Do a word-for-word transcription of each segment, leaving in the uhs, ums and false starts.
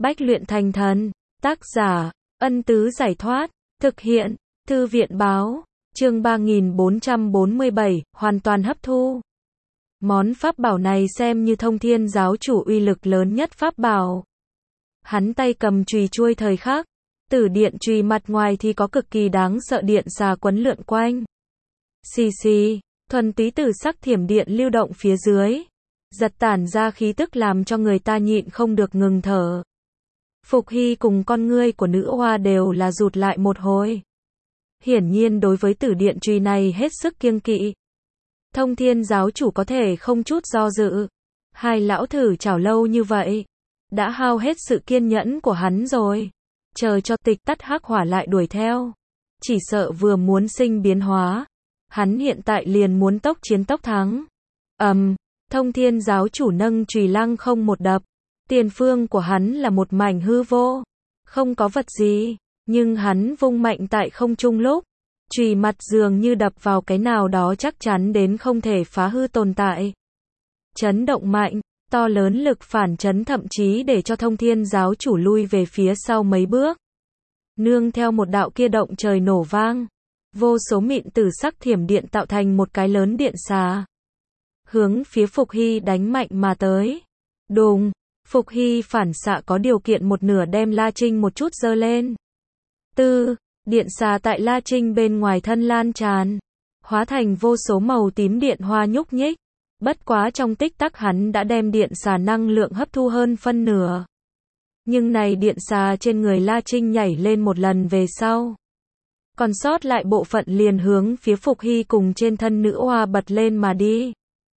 Bách luyện thành thần. Tác giả, Ân Tứ Giải Thoát. Thực hiện, Thư viện Báo. Chương ba nghìn bốn trăm bốn mươi bảy, hoàn toàn hấp thu. Món pháp bảo này xem như Thông Thiên giáo chủ uy lực lớn nhất pháp bảo. Hắn tay cầm chùy chuôi thời khắc, tử điện chùy mặt ngoài thì có cực kỳ đáng sợ điện xà quấn lượn quanh. Xì xì, thuần túy tử sắc thiểm điện lưu động phía dưới, giật tản ra khí tức làm cho người ta nhịn không được ngừng thở. Phục Hy cùng con ngươi của nữ hoa đều là rụt lại một hồi. Hiển nhiên đối với tử điện chùy này hết sức kiêng kỵ. Thông Thiên giáo chủ có thể không chút do dự. Hai lão thử chảo lâu như vậy, đã hao hết sự kiên nhẫn của hắn rồi. Chờ cho tịch tắt hắc hỏa lại đuổi theo, chỉ sợ vừa muốn sinh biến hóa, hắn hiện tại liền muốn tốc chiến tốc thắng. Ầm, um, Thông Thiên giáo chủ nâng chùy lăng không một đập, tiền phương của hắn là một mảnh hư vô, không có vật gì, nhưng hắn vung mạnh tại không trung lúc, chùy mặt dường như đập vào cái nào đó chắc chắn đến không thể phá hư tồn tại. Chấn động mạnh, to lớn lực phản chấn thậm chí để cho Thông Thiên giáo chủ lui về phía sau mấy bước. Nương theo một đạo kia động trời nổ vang, vô số mịn tử sắc thiểm điện tạo thành một cái lớn điện xà, hướng phía Phục Hy đánh mạnh mà tới. Đùng, Phục Hy phản xạ có điều kiện một nửa đem La Trinh một chút giơ lên. Tư, điện xà tại La Trinh bên ngoài thân lan tràn, hóa thành vô số màu tím điện hoa nhúc nhích. Bất quá trong tích tắc hắn đã đem điện xà năng lượng hấp thu hơn phân nửa. Nhưng này điện xà trên người La Trinh nhảy lên một lần về sau, còn sót lại bộ phận liền hướng phía Phục Hy cùng trên thân nữ hoa bật lên mà đi.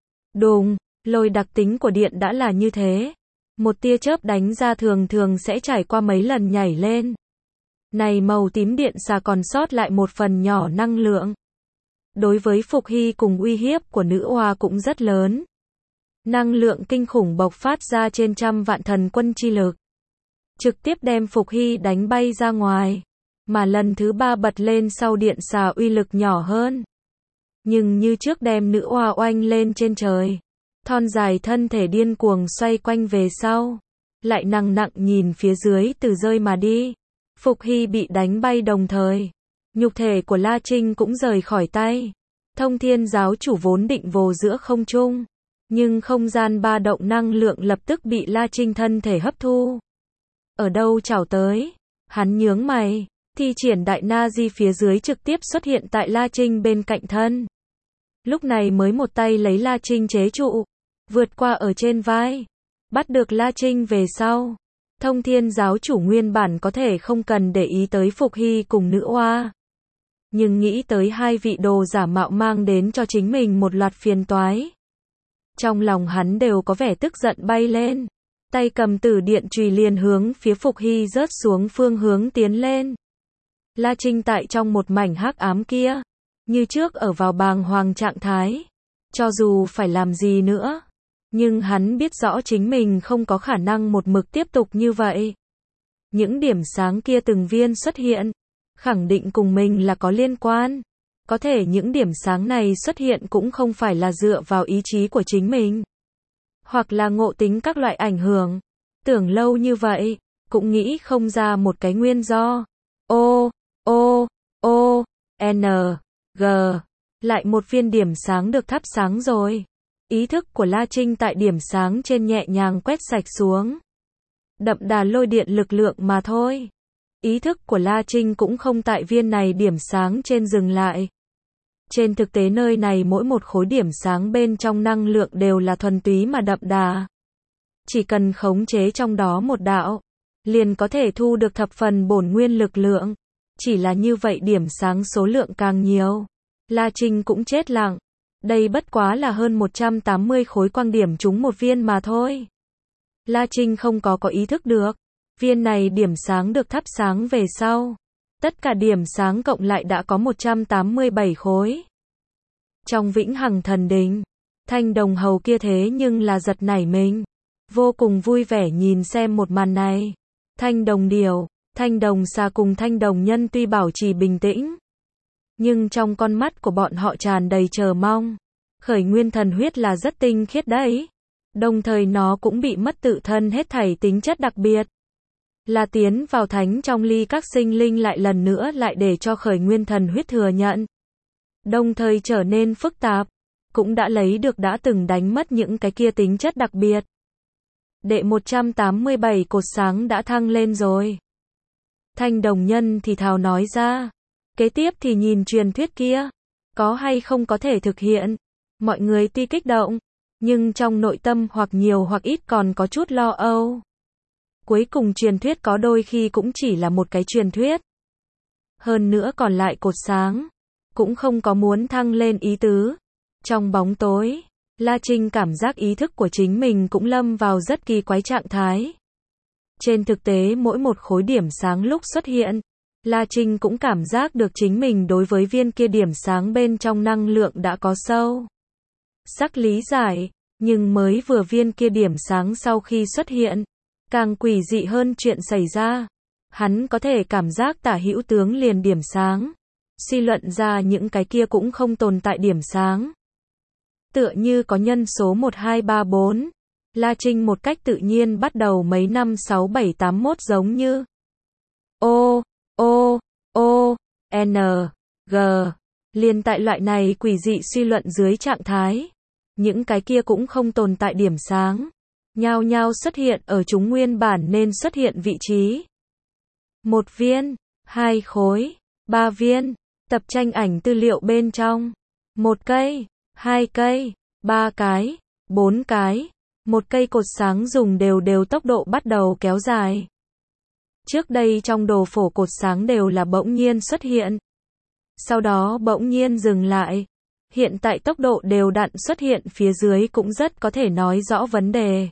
Đùng, lôi đặc tính của điện đã là như thế. Một tia chớp đánh ra thường thường sẽ trải qua mấy lần nhảy lên. Này màu tím điện xà còn sót lại một phần nhỏ năng lượng. Đối với Phục Hy cùng uy hiếp của nữ hoa cũng rất lớn. Năng lượng kinh khủng bộc phát ra trên trăm vạn thần quân chi lực, trực tiếp đem Phục Hy đánh bay ra ngoài. Mà lần thứ ba bật lên sau điện xà uy lực nhỏ hơn, nhưng như trước đem nữ hoa oanh lên trên trời. Thon dài thân thể điên cuồng xoay quanh về sau, lại nặng nặng nhìn phía dưới từ rơi mà đi. Phục Hy bị đánh bay đồng thời, nhục thể của La Trinh cũng rời khỏi tay. Thông Thiên giáo chủ vốn định vồ giữa không trung, nhưng không gian ba động năng lượng lập tức bị La Trinh thân thể hấp thu. Ở đâu chảo tới? Hắn nhướng mày, thi triển đại na di phía dưới trực tiếp xuất hiện tại La Trinh bên cạnh thân. Lúc này mới một tay lấy La Trinh chế trụ, vượt qua ở trên vai, bắt được La Trinh về sau. Thông Thiên giáo chủ nguyên bản có thể không cần để ý tới Phục Hy cùng nữ hoa, nhưng nghĩ tới hai vị đồ giả mạo mang đến cho chính mình một loạt phiền toái, trong lòng hắn đều có vẻ tức giận bay lên, tay cầm tử điện chùy liền hướng phía Phục Hy rớt xuống phương hướng tiến lên. La Trinh tại trong một mảnh hắc ám kia, như trước ở vào bàng hoàng trạng thái, cho dù phải làm gì nữa, nhưng hắn biết rõ chính mình không có khả năng một mực tiếp tục như vậy. Những điểm sáng kia từng viên xuất hiện, khẳng định cùng mình là có liên quan. Có thể những điểm sáng này xuất hiện cũng không phải là dựa vào ý chí của chính mình, hoặc là ngộ tính các loại ảnh hưởng. Tưởng lâu như vậy, cũng nghĩ không ra một cái nguyên do. O, O, O, N, G, lại một viên điểm sáng được thắp sáng rồi. Ý thức của La Trinh tại điểm sáng trên nhẹ nhàng quét sạch xuống. Đậm đà lôi điện lực lượng mà thôi. Ý thức của La Trinh cũng không tại viên này điểm sáng trên dừng lại. Trên thực tế nơi này mỗi một khối điểm sáng bên trong năng lượng đều là thuần túy mà đậm đà. Chỉ cần khống chế trong đó một đạo, liền có thể thu được thập phần bổn nguyên lực lượng. Chỉ là như vậy điểm sáng số lượng càng nhiều, La Trinh cũng chết lặng. Đây bất quá là hơn một trăm tám mươi khối quang điểm trúng một viên mà thôi. La Trinh không có có ý thức được. Viên này điểm sáng được thắp sáng về sau, tất cả điểm sáng cộng lại đã có một trăm tám mươi bảy khối. Trong vĩnh hằng thần đình, Thanh Đồng hầu kia thế nhưng là giật nảy mình, vô cùng vui vẻ nhìn xem một màn này. Thanh Đồng điểu, Thanh Đồng xà cùng Thanh Đồng nhân tuy bảo trì bình tĩnh, nhưng trong con mắt của bọn họ tràn đầy chờ mong. Khởi nguyên thần huyết là rất tinh khiết đấy, đồng thời nó cũng bị mất tự thân hết thảy tính chất đặc biệt. là tiến vào thánh trong ly các sinh linh lại lần nữa lại để cho khởi nguyên thần huyết thừa nhận. Đồng thời trở nên phức tạp, cũng đã lấy được đã từng đánh mất những cái kia tính chất đặc biệt. Đệ một trăm tám mươi bảy cột sáng đã thăng lên rồi. Thanh đồng nhân thì thào nói ra. Kế tiếp thì nhìn truyền thuyết kia, có hay không có thể thực hiện. Mọi người tuy kích động, nhưng trong nội tâm hoặc nhiều hoặc ít còn có chút lo âu. Cuối cùng truyền thuyết có đôi khi cũng chỉ là một cái truyền thuyết. Hơn nữa còn lại cột sáng, cũng không có muốn thăng lên ý tứ. Trong bóng tối, La Trinh cảm giác ý thức của chính mình cũng lâm vào rất kỳ quái trạng thái. Trên thực tế mỗi một khối điểm sáng lúc xuất hiện, La Trinh cũng cảm giác được chính mình đối với viên kia điểm sáng bên trong năng lượng đã có sâu sắc lý giải, nhưng mới vừa viên kia điểm sáng sau khi xuất hiện, càng quỷ dị hơn chuyện xảy ra. Hắn có thể cảm giác tả hữu tướng liền điểm sáng, suy luận ra những cái kia cũng không tồn tại điểm sáng. Tựa như có nhân số một hai ba bốn, La Trinh một cách tự nhiên bắt đầu mấy năm sáu bảy tám mốt giống như O, O, O, N, G. Liền tại loại này quỷ dị suy luận dưới trạng thái, những cái kia cũng không tồn tại điểm sáng, nhao nhao xuất hiện ở chúng nguyên bản nên xuất hiện vị trí. Một viên, hai khối, ba viên, tập tranh ảnh tư liệu bên trong. Một cây, hai cây, ba cái, bốn cái, một cây cột sáng dùng đều đều tốc độ bắt đầu kéo dài. Trước đây trong đồ phổ cột sáng đều là bỗng nhiên xuất hiện, sau đó bỗng nhiên dừng lại. Hiện tại tốc độ đều đặn xuất hiện phía dưới cũng rất có thể nói rõ vấn đề.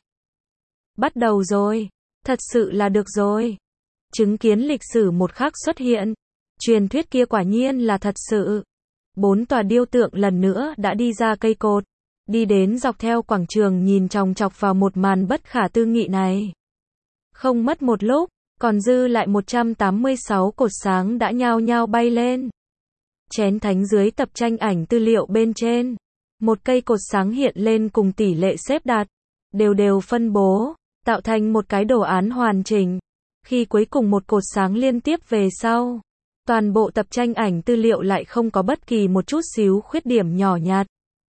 Bắt đầu rồi, thật sự là được rồi. Chứng kiến lịch sử một khắc xuất hiện, truyền thuyết kia quả nhiên là thật sự. Bốn tòa điêu tượng lần nữa đã đi ra cây cột, đi đến dọc theo quảng trường nhìn chòng chọc vào một màn bất khả tư nghị này. Không mất một lúc, còn dư lại một trăm tám mươi sáu cột sáng đã nhao nhao bay lên. Chén thánh dưới tập tranh ảnh tư liệu bên trên, một cây cột sáng hiện lên cùng tỷ lệ xếp đặt, đều đều phân bố, tạo thành một cái đồ án hoàn chỉnh. Khi cuối cùng một cột sáng liên tiếp về sau, toàn bộ tập tranh ảnh tư liệu lại không có bất kỳ một chút xíu khuyết điểm nhỏ nhặt.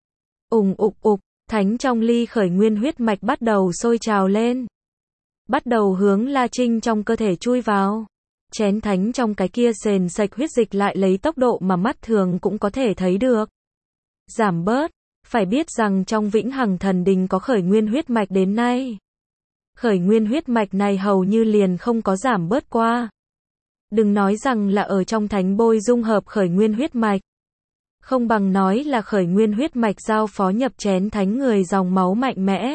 Ùng ục ục, thánh trong ly khởi nguyên huyết mạch bắt đầu sôi trào lên. Bắt đầu hướng La Trinh trong cơ thể chui vào. Chén thánh trong cái kia sền sạch huyết dịch lại lấy tốc độ mà mắt thường cũng có thể thấy được giảm bớt. Phải biết rằng trong vĩnh hằng thần đình có khởi nguyên huyết mạch đến nay, khởi nguyên huyết mạch này hầu như liền không có giảm bớt qua. Đừng nói rằng là ở trong thánh bôi dung hợp khởi nguyên huyết mạch, không bằng nói là khởi nguyên huyết mạch giao phó nhập chén thánh người dòng máu mạnh mẽ,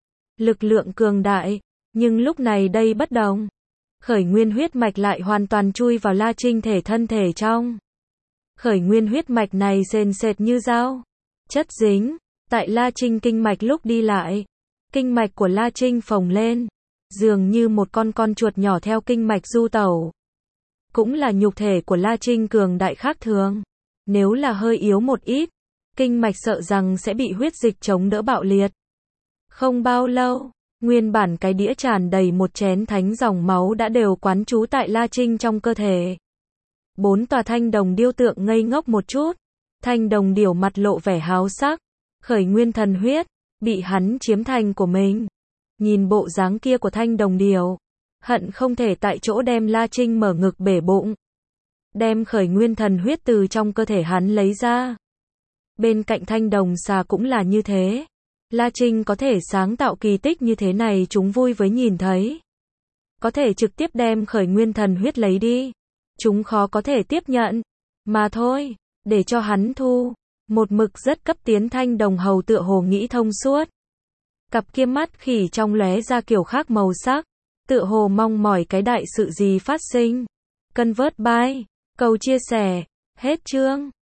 lực lượng cường đại. Nhưng lúc này đây bất đồng, khởi nguyên huyết mạch lại hoàn toàn chui vào La Trinh thể thân thể trong. Khởi nguyên huyết mạch này sền sệt như dao, chất dính, tại La Trinh kinh mạch lúc đi lại. Kinh mạch của La Trinh phồng lên, dường như một con con chuột nhỏ theo kinh mạch du tẩu. Cũng là nhục thể của La Trinh cường đại khác thường. Nếu là hơi yếu một ít, kinh mạch sợ rằng sẽ bị huyết dịch chống đỡ bạo liệt. Không bao lâu, nguyên bản cái đĩa tràn đầy một chén thánh dòng máu đã đều quán trú tại La Trinh trong cơ thể. Bốn tòa thanh đồng điêu tượng ngây ngốc một chút. Thanh đồng điểu mặt lộ vẻ háo sắc. Khởi nguyên thần huyết, bị hắn chiếm thành của mình. Nhìn bộ dáng kia của thanh đồng điểu, hận không thể tại chỗ đem La Trinh mở ngực bể bụng. Đem khởi nguyên thần huyết từ trong cơ thể hắn lấy ra. Bên cạnh thanh đồng xà cũng là như thế. La Trinh có thể sáng tạo kỳ tích như thế này chúng vui với nhìn thấy. Có thể trực tiếp đem khởi nguyên thần huyết lấy đi, chúng khó có thể tiếp nhận. Mà thôi, để cho hắn thu. Một mực rất cấp tiến thanh đồng hầu tựa hồ nghĩ thông suốt. Cặp kia mắt khỉ trong lóe ra kiểu khác màu sắc, tựa hồ mong mỏi cái đại sự gì phát sinh. Convert by, cầu chia sẻ, hết chương.